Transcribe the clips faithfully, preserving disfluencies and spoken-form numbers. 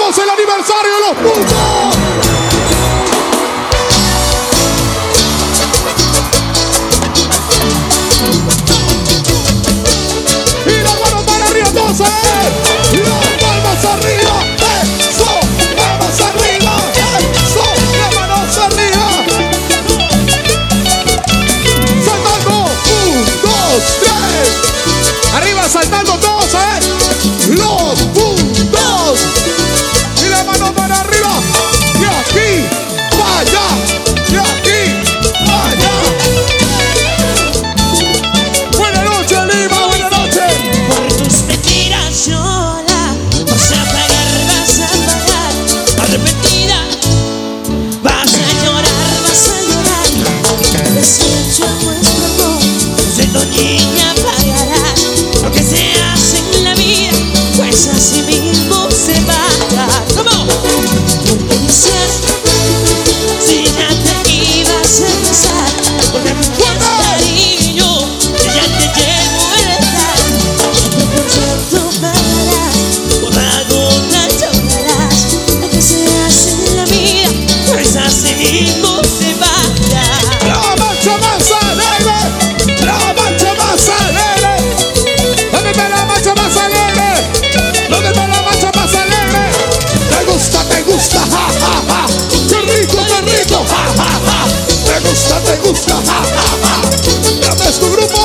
celebramos el aniversario de los puntos. Y las manos para arriba, todos, ¿eh? Las palmas arriba, eso, palmas arriba, eso, las manos arriba. Saltando, un, dos, tres. Arriba, saltando todos, ¿eh? Los puntos. Y la mano para arriba. De aquí para allá. De aquí para allá. Buenas noches, Lima. Buenas noches. Por tus mentiras llora. Vas a pagar, vas a pagar. Arrepentida. Vas a llorar, vas a llorar. Deshecho nuestro amor. Siendo niña pagarás. Lo que se hace en la vida, pues así mismo se paga. ¿Cómo? Porque decías, si ya te ibas a casar, porque me quieres cariño, que ya te llevo el altar. Por cierto pagarás, por la gota llorarás. Lo que se hace en la vida, pues así mismo se paga. La marcha más alegre. La marcha más alegre. ¿Dónde está la marcha más alegre? ¿Dónde está la marcha más alegre? Te gusta, te gusta, ja, ja, ja. Qué rico, qué rico, ja, ja, ja. Te gusta, te gusta, ja, ja, ja. Dame tu grupo.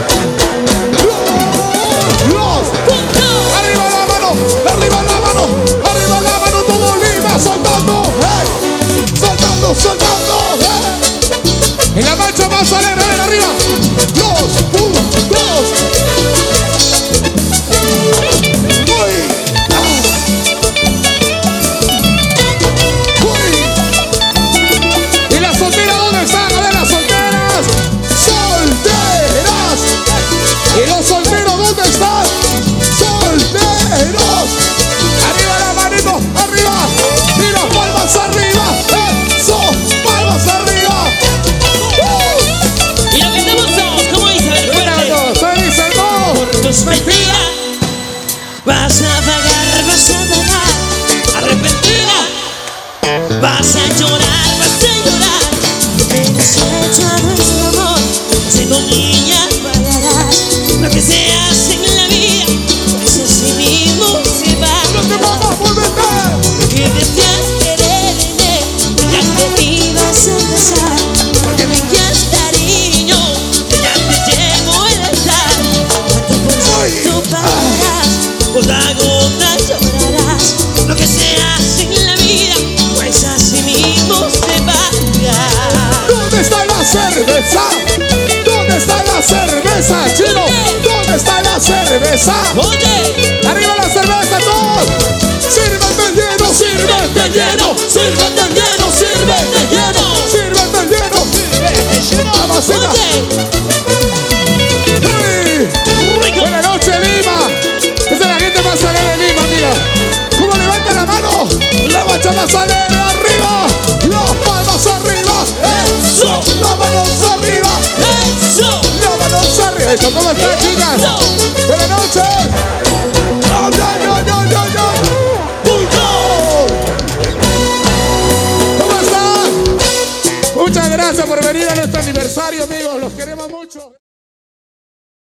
Los puntos. Arriba la mano, arriba la mano, arriba la mano, todo Lima, soltando, hey. Soltando, soltando, hey. En la marcha más alegre, ven arriba. Los puntos. Uy. Ah. Uy. ¿Y las solteras dónde están? A ver, las solteras. ¡Solteras! ¿Y los solteros dónde están? ¡Solteros! Arriba la manito, arriba. Y las palmas arriba. Eso, palmas arriba. Y lo que estamos todos, ¿cómo dice? A ver, fuerte. Se dice no. Por tus mentiras vas a pagar, vas a pagar. Arrepentida vas a llorar, vas a llorar. Lo que nos ha hecho a nuestro amor, siendo niña pagarás. Lo que se hace en la vida, pues así mismo se va. No te vamos, vuélvete. Que decías quererme, ya te ibas a casar. Porque me quieres cariño, que ya te llevo el altar. Tú pagarás, por la gota llorarás. Lo que se hace en la vida, pues así mismo se paga. ¿Dónde está la cerveza? ¿Dónde está la cerveza, chino? ¿Dónde está la cerveza?